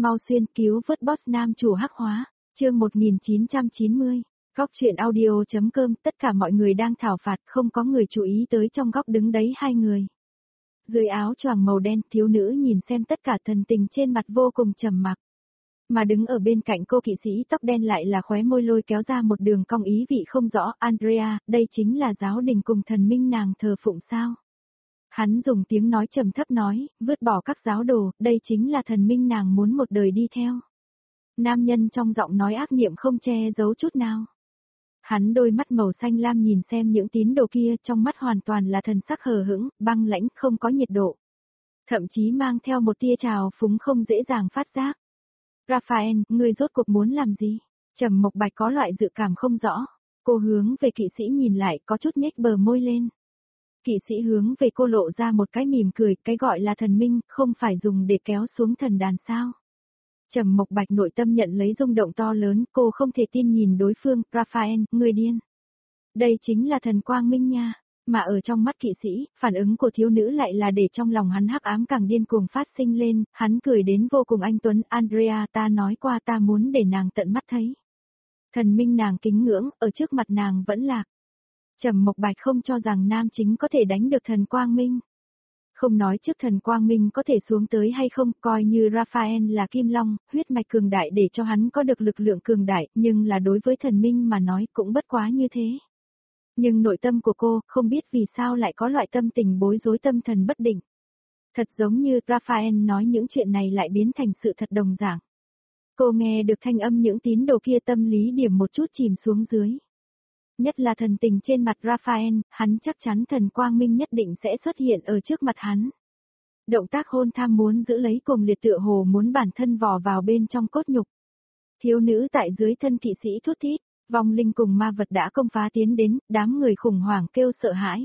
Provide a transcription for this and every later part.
Mau xuyên cứu vớt boss nam chủ hắc hóa, chương 1990. Góc truyện audio.com. Tất cả mọi người đang thảo phạt, không có người chú ý tới trong góc đứng đấy hai người. Dưới áo choàng màu đen, thiếu nữ nhìn xem tất cả thần tình trên mặt vô cùng trầm mặc. Mà đứng ở bên cạnh cô kỵ sĩ tóc đen lại là khóe môi lôi kéo ra một đường cong ý vị không rõ. Andrea, đây chính là giáo đình cùng thần minh nàng thờ phụng sao? Hắn dùng tiếng nói trầm thấp nói, vứt bỏ các giáo đồ, đây chính là thần minh nàng muốn một đời đi theo. Nam nhân trong giọng nói ác niệm không che giấu chút nào. Hắn đôi mắt màu xanh lam nhìn xem những tín đồ kia, trong mắt hoàn toàn là thần sắc hờ hững, băng lãnh, không có nhiệt độ. Thậm chí mang theo một tia trào phúng không dễ dàng phát giác. Raphael, ngươi rốt cuộc muốn làm gì? Trầm Mộc Bạch có loại dự cảm không rõ. Cô hướng về kỵ sĩ nhìn lại, có chút nhếch bờ môi lên. Kỵ sĩ hướng về cô lộ ra một cái mỉm cười, cái gọi là thần minh, không phải dùng để kéo xuống thần đàn sao. Trầm Mộc Bạch nội tâm nhận lấy rung động to lớn, cô không thể tin nhìn đối phương. Raphael, người điên. Đây chính là thần quang minh nha. Mà ở trong mắt kỵ sĩ, phản ứng của thiếu nữ lại là để trong lòng hắn hắc ám càng điên cuồng phát sinh lên, hắn cười đến vô cùng anh tuấn. Andrea, ta nói qua ta muốn để nàng tận mắt thấy. Thần minh nàng kính ngưỡng, ở trước mặt nàng vẫn lạc. Trầm Mộc Bạch không cho rằng nam chính có thể đánh được thần quang minh. Không nói trước thần quang minh có thể xuống tới hay không, coi như Raphael là kim long, huyết mạch cường đại để cho hắn có được lực lượng cường đại, nhưng là đối với thần minh mà nói cũng bất quá như thế. Nhưng nội tâm của cô, không biết vì sao lại có loại tâm tình bối rối tâm thần bất định. Thật giống như Raphael nói những chuyện này lại biến thành sự thật đồng dạng. Cô nghe được thanh âm những tín đồ kia, tâm lý điểm một chút chìm xuống dưới. Nhất là thần tình trên mặt Raphael, hắn chắc chắn thần quang minh nhất định sẽ xuất hiện ở trước mặt hắn. Động tác hôn tham muốn giữ lấy cuồng liệt tựa hồ muốn bản thân vò vào bên trong cốt nhục. Thiếu nữ tại dưới thân kỵ sĩ thút thít, vong linh cùng ma vật đã công phá tiến đến, đám người khủng hoảng kêu sợ hãi.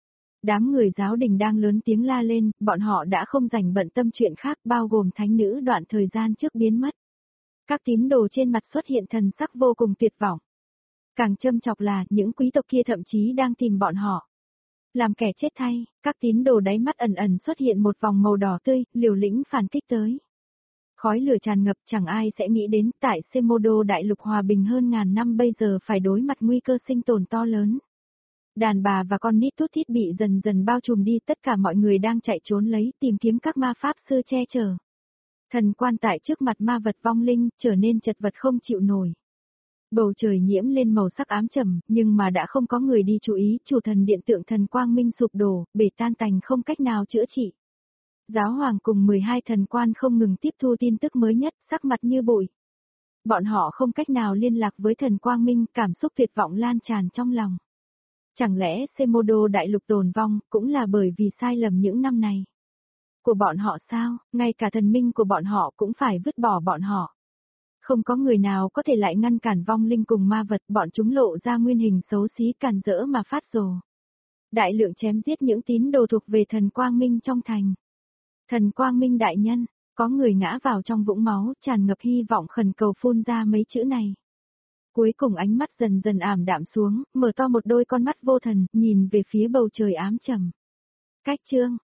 Đám người giáo đình đang lớn tiếng la lên, bọn họ đã không rảnh bận tâm chuyện khác bao gồm thánh nữ đoạn thời gian trước biến mất. Các tín đồ trên mặt xuất hiện thần sắc vô cùng tuyệt vọng. Càng châm chọc là những quý tộc kia thậm chí đang tìm bọn họ. Làm kẻ chết thay, các tín đồ đáy mắt ẩn ẩn xuất hiện một vòng màu đỏ tươi, liều lĩnh phản kích tới. Khói lửa tràn ngập, chẳng ai sẽ nghĩ đến tại Semodo đại lục hòa bình hơn ngàn năm bây giờ phải đối mặt nguy cơ sinh tồn to lớn. Đàn bà và con nít tút thít bị dần dần bao trùm đi, tất cả mọi người đang chạy trốn lấy tìm kiếm các ma pháp sư che chở. Thần quan tại trước mặt ma vật vong linh trở nên chật vật không chịu nổi. Bầu trời nhiễm lên màu sắc ám trầm, nhưng mà đã không có người đi chú ý, chủ thần điện tượng thần quang minh sụp đổ, bể tan tành không cách nào chữa trị. Giáo hoàng cùng 12 thần quan không ngừng tiếp thu tin tức mới nhất, sắc mặt như bụi. Bọn họ không cách nào liên lạc với thần quang minh, cảm xúc tuyệt vọng lan tràn trong lòng. Chẳng lẽ Semodo đại lục tồn vong, cũng là bởi vì sai lầm những năm này của bọn họ sao, ngay cả thần minh của bọn họ cũng phải vứt bỏ bọn họ. Không có người nào có thể lại ngăn cản vong linh cùng ma vật, bọn chúng lộ ra nguyên hình xấu xí càn rỡ mà phát rồ. Đại lượng chém giết những tín đồ thuộc về thần quang minh trong thành. Thần quang minh đại nhân, có người ngã vào trong vũng máu, tràn ngập hy vọng khẩn cầu phun ra mấy chữ này. Cuối cùng ánh mắt dần dần ảm đạm xuống, mở to một đôi con mắt vô thần, nhìn về phía bầu trời ám trầm. Cách chương,